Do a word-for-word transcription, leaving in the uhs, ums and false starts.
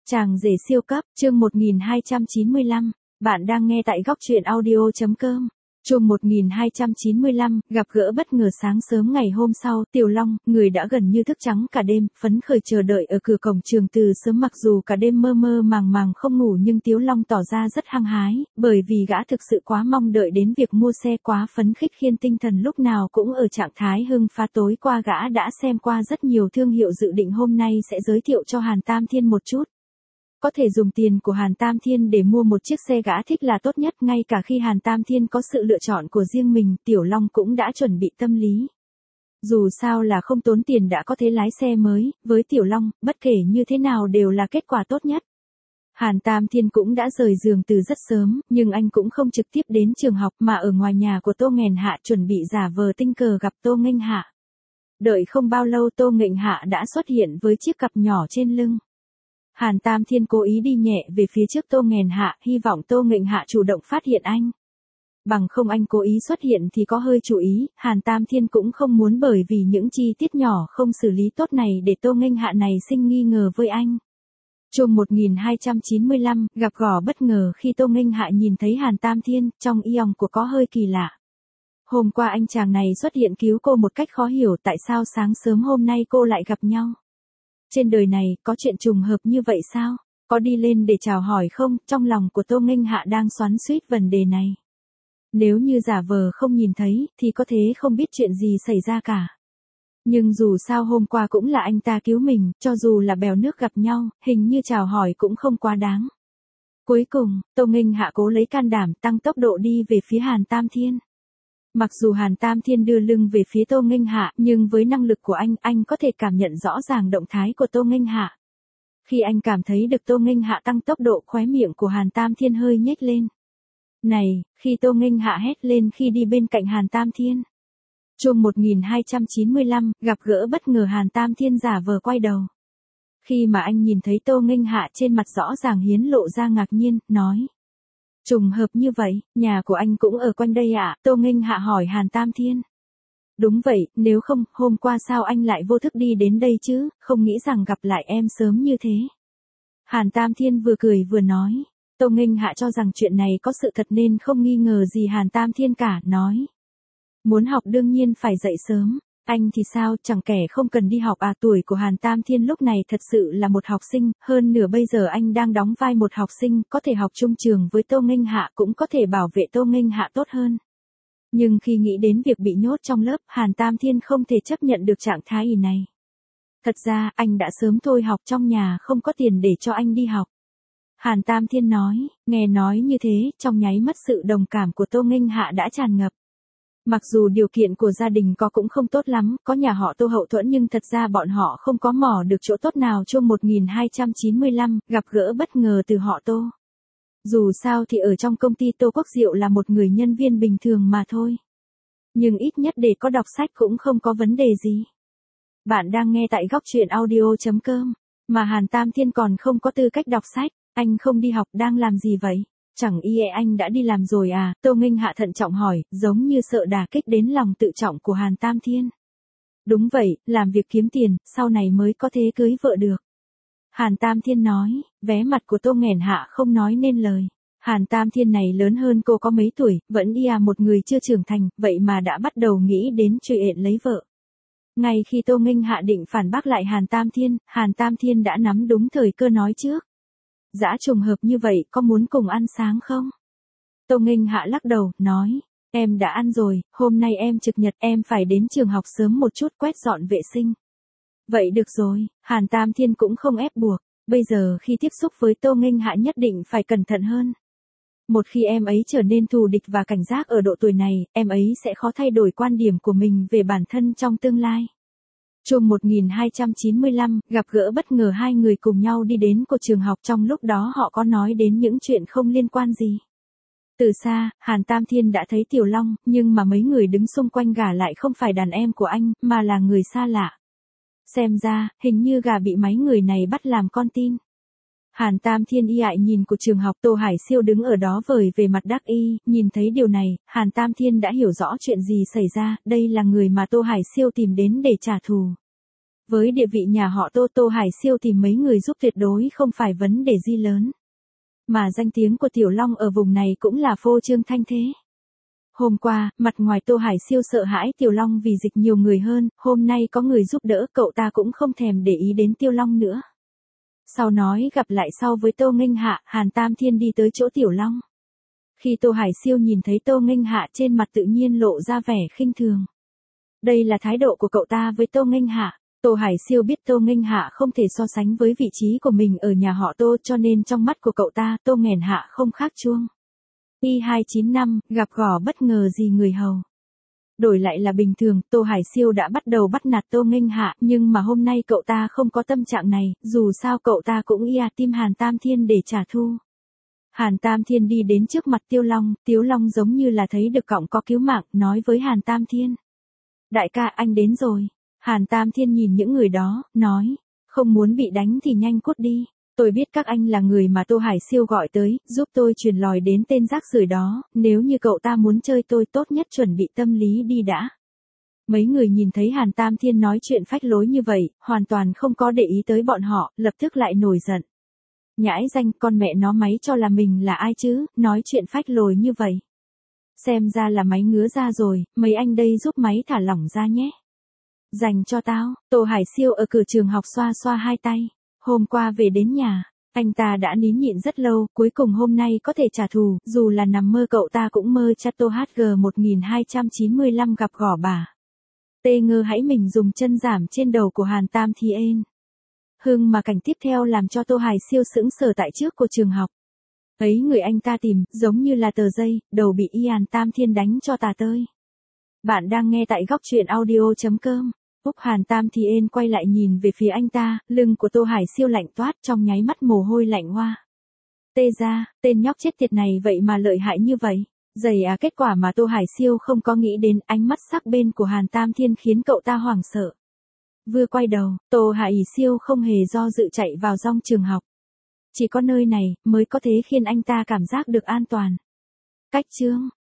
Chàng rể siêu cấp, chương một nghìn hai trăm chín mươi lăm. Bạn đang nghe tại góc truyện audio.com. Chương một nghìn hai trăm chín mươi lăm, gặp gỡ bất ngờ. Sáng sớm ngày hôm sau, Tiểu Long, người đã gần như thức trắng cả đêm, phấn khởi chờ đợi ở cửa cổng trường từ sớm. Mặc dù cả đêm mơ mơ màng màng không ngủ nhưng Tiểu Long tỏ ra rất hăng hái, bởi vì gã thực sự quá mong đợi đến việc mua xe, quá phấn khích khiến tinh thần lúc nào cũng ở trạng thái hưng phá. Tối qua gã đã xem qua rất nhiều thương hiệu, dự định hôm nay sẽ giới thiệu cho Hàn Tam Thiên một chút. Có thể dùng tiền của Hàn Tam Thiên để mua một chiếc xe gã thích là tốt nhất. Ngay cả khi Hàn Tam Thiên có sự lựa chọn của riêng mình, Tiểu Long cũng đã chuẩn bị tâm lý. Dù sao là không tốn tiền đã có thể lái xe mới, với Tiểu Long, bất kể như thế nào đều là kết quả tốt nhất. Hàn Tam Thiên cũng đã rời giường từ rất sớm, nhưng anh cũng không trực tiếp đến trường học mà ở ngoài nhà của Tô Nghèn Hạ chuẩn bị giả vờ tình cờ gặp Tô Nghênh Hạ. Đợi không bao lâu Tô Nghênh Hạ đã xuất hiện với chiếc cặp nhỏ trên lưng. Hàn Tam Thiên cố ý đi nhẹ về phía trước Tô Nghèn Hạ, hy vọng Tô Nghênh Hạ chủ động phát hiện anh. Bằng không anh cố ý xuất hiện thì có hơi chú ý, Hàn Tam Thiên cũng không muốn bởi vì những chi tiết nhỏ không xử lý tốt này để Tô Nghênh Hạ này sinh nghi ngờ với anh. Chương một nghìn hai trăm chín mươi lăm, gặp gỡ bất ngờ. Khi Tô Nghênh Hạ nhìn thấy Hàn Tam Thiên, trong iong của có hơi kỳ lạ. Hôm qua anh chàng này xuất hiện cứu cô một cách khó hiểu, tại sao sáng sớm hôm nay cô lại gặp nhau? Trên đời này, có chuyện trùng hợp như vậy sao? Có đi lên để chào hỏi không? Trong lòng của Tô Nghênh Hạ đang xoắn xuýt vấn đề này. Nếu như giả vờ không nhìn thấy, thì có thể không biết chuyện gì xảy ra cả. Nhưng dù sao hôm qua cũng là anh ta cứu mình, cho dù là bèo nước gặp nhau, hình như chào hỏi cũng không quá đáng. Cuối cùng, Tô Nghênh Hạ cố lấy can đảm tăng tốc độ đi về phía Hàn Tam Thiên. Mặc dù Hàn Tam Thiên đưa lưng về phía Tô Nghênh Hạ, nhưng với năng lực của anh, anh có thể cảm nhận rõ ràng động thái của Tô Nghênh Hạ. Khi anh cảm thấy được Tô Nghênh Hạ tăng tốc độ, khóe miệng của Hàn Tam Thiên hơi nhếch lên. Này, khi Tô Nghênh Hạ hét lên khi đi bên cạnh Hàn Tam Thiên. Chương một nghìn hai trăm chín mươi lăm, gặp gỡ bất ngờ. Hàn Tam Thiên giả vờ quay đầu. Khi mà anh nhìn thấy Tô Nghênh Hạ, trên mặt rõ ràng hiến lộ ra ngạc nhiên, nói. Trùng hợp như vậy, nhà của anh cũng ở quanh đây ạ? À? Tô Nghênh Hạ hỏi Hàn Tam Thiên. Đúng vậy, nếu không, hôm qua sao anh lại vô thức đi đến đây chứ, không nghĩ rằng gặp lại em sớm như thế. Hàn Tam Thiên vừa cười vừa nói. Tô Nghênh Hạ cho rằng chuyện này có sự thật nên không nghi ngờ gì Hàn Tam Thiên cả, nói. Muốn học đương nhiên phải dậy sớm. Anh thì sao, chẳng kẻ không cần đi học à? Tuổi của Hàn Tam Thiên lúc này thật sự là một học sinh, hơn nửa bây giờ anh đang đóng vai một học sinh, có thể học chung trường với Tô Nghênh Hạ, cũng có thể bảo vệ Tô Nghênh Hạ tốt hơn. Nhưng khi nghĩ đến việc bị nhốt trong lớp, Hàn Tam Thiên không thể chấp nhận được trạng thái ý này. Thật ra, anh đã sớm thôi học, trong nhà không có tiền để cho anh đi học. Hàn Tam Thiên nói, nghe nói như thế, trong nháy mắt sự đồng cảm của Tô Nghênh Hạ đã tràn ngập. Mặc dù điều kiện của gia đình có cũng không tốt lắm, có nhà họ Tô hậu thuẫn nhưng thật ra bọn họ không có mò được chỗ tốt nào. Chương một nghìn hai trăm chín mươi lăm, gặp gỡ bất ngờ từ họ Tô. Dù sao thì ở trong công ty Tô Quốc Diệu là một người nhân viên bình thường mà thôi. Nhưng ít nhất để có đọc sách cũng không có vấn đề gì. Bạn đang nghe tại góc truyện audio.com, mà Hàn Tam Thiên còn không có tư cách đọc sách, anh không đi học đang làm gì vậy? Chẳng y anh đã đi làm rồi à? Tô Nghênh Hạ thận trọng hỏi, giống như sợ đả kích đến lòng tự trọng của Hàn Tam Thiên. Đúng vậy, làm việc kiếm tiền, sau này mới có thể cưới vợ được. Hàn Tam Thiên nói, vé mặt của Tô Nghèn Hạ không nói nên lời. Hàn Tam Thiên này lớn hơn cô có mấy tuổi, vẫn y à một người chưa trưởng thành, vậy mà đã bắt đầu nghĩ đến chuyện lấy vợ. Ngay khi Tô Nghênh Hạ định phản bác lại Hàn Tam Thiên, Hàn Tam Thiên đã nắm đúng thời cơ nói trước. Dã trùng hợp như vậy, có muốn cùng ăn sáng không? Tô Nghênh Hạ lắc đầu, nói, em đã ăn rồi, hôm nay em trực nhật, em phải đến trường học sớm một chút quét dọn vệ sinh. Vậy được rồi, Hàn Tam Thiên cũng không ép buộc, bây giờ khi tiếp xúc với Tô Nghênh Hạ nhất định phải cẩn thận hơn. Một khi em ấy trở nên thù địch và cảnh giác ở độ tuổi này, em ấy sẽ khó thay đổi quan điểm của mình về bản thân trong tương lai. Chương một nghìn hai trăm chín mươi lăm, gặp gỡ bất ngờ. Hai người cùng nhau đi đến của trường học, trong lúc đó họ có nói đến những chuyện không liên quan gì. Từ xa, Hàn Tam Thiên đã thấy Tiểu Long, nhưng mà mấy người đứng xung quanh gà lại không phải đàn em của anh, mà là người xa lạ. Xem ra, hình như gà bị mấy người này bắt làm con tin. Hàn Tam Thiên y ại nhìn của trường học, Tô Hải Siêu đứng ở đó vời về mặt đắc y, nhìn thấy điều này, Hàn Tam Thiên đã hiểu rõ chuyện gì xảy ra, đây là người mà Tô Hải Siêu tìm đến để trả thù. Với địa vị nhà họ Tô Tô Hải Siêu tìm mấy người giúp tuyệt đối không phải vấn đề gì lớn. Mà danh tiếng của Tiểu Long ở vùng này cũng là phô trương thanh thế. Hôm qua, mặt ngoài Tô Hải Siêu sợ hãi Tiểu Long vì dịch nhiều người hơn, hôm nay có người giúp đỡ cậu ta cũng không thèm để ý đến Tiểu Long nữa. Sau nói gặp lại sau với Tô Nghênh Hạ, Hàn Tam Thiên đi tới chỗ Tiểu Long. Khi Tô Hải Siêu nhìn thấy Tô Nghênh Hạ trên mặt tự nhiên lộ ra vẻ khinh thường. Đây là thái độ của cậu ta với Tô Nghênh Hạ. Tô Hải Siêu biết Tô Nghênh Hạ không thể so sánh với vị trí của mình ở nhà họ Tô cho nên trong mắt của cậu ta Tô Nghèn Hạ không khác chuông. Y hai chín năm, gặp gỏ bất ngờ gì người hầu. Đổi lại là bình thường, Tô Hải Siêu đã bắt đầu bắt nạt Tô Nghênh Hạ, nhưng mà hôm nay cậu ta không có tâm trạng này, dù sao cậu ta cũng ia tim Hàn Tam Thiên để trả thù. Hàn Tam Thiên đi đến trước mặt Tiêu Long, Tiếu Long giống như là thấy được cọng có cứu mạng, nói với Hàn Tam Thiên. Đại ca anh đến rồi. Hàn Tam Thiên nhìn những người đó, nói, không muốn bị đánh thì nhanh cút đi. Tôi biết các anh là người mà Tô Hải Siêu gọi tới, giúp tôi truyền lòi đến tên rác rưởi đó, nếu như cậu ta muốn chơi tôi tốt nhất chuẩn bị tâm lý đi đã. Mấy người nhìn thấy Hàn Tam Thiên nói chuyện phách lối như vậy, hoàn toàn không có để ý tới bọn họ, lập tức lại nổi giận. Nhãi danh, con mẹ nó máy cho là mình là ai chứ, nói chuyện phách lối như vậy. Xem ra là máy ngứa ra rồi, mấy anh đây giúp máy thả lỏng ra nhé. Dành cho tao, Tô Hải Siêu ở cửa trường học xoa xoa hai tay. Hôm qua về đến nhà, anh ta đã nín nhịn rất lâu, cuối cùng hôm nay có thể trả thù, dù là nằm mơ cậu ta cũng mơ chắc Tô hát giê một hai chín lăm gặp gỏ bà. Tê ngơ hãy mình dùng chân giảm trên đầu của Hàn Tam Thiên. Hưng mà cảnh tiếp theo làm cho Tô Hải Siêu sững sờ tại trước của trường học. Ấy người anh ta tìm, giống như là tờ giấy, đầu bị y Hàn Tam Thiên đánh cho tà tơi. Bạn đang nghe tại góc truyện audio.com. Úc Hàn Tam Thiên quay lại nhìn về phía anh ta, lưng của Tô Hải Siêu lạnh toát trong nháy mắt mồ hôi lạnh hoa. Tê ra, tên nhóc chết tiệt này vậy mà lợi hại như vậy. Dày à kết quả mà Tô Hải Siêu không có nghĩ đến ánh mắt sắc bên của Hàn Tam Thiên khiến cậu ta hoảng sợ. Vừa quay đầu, Tô Hải Siêu không hề do dự chạy vào trong trường học. Chỉ có nơi này mới có thể khiến anh ta cảm giác được an toàn. Cách chương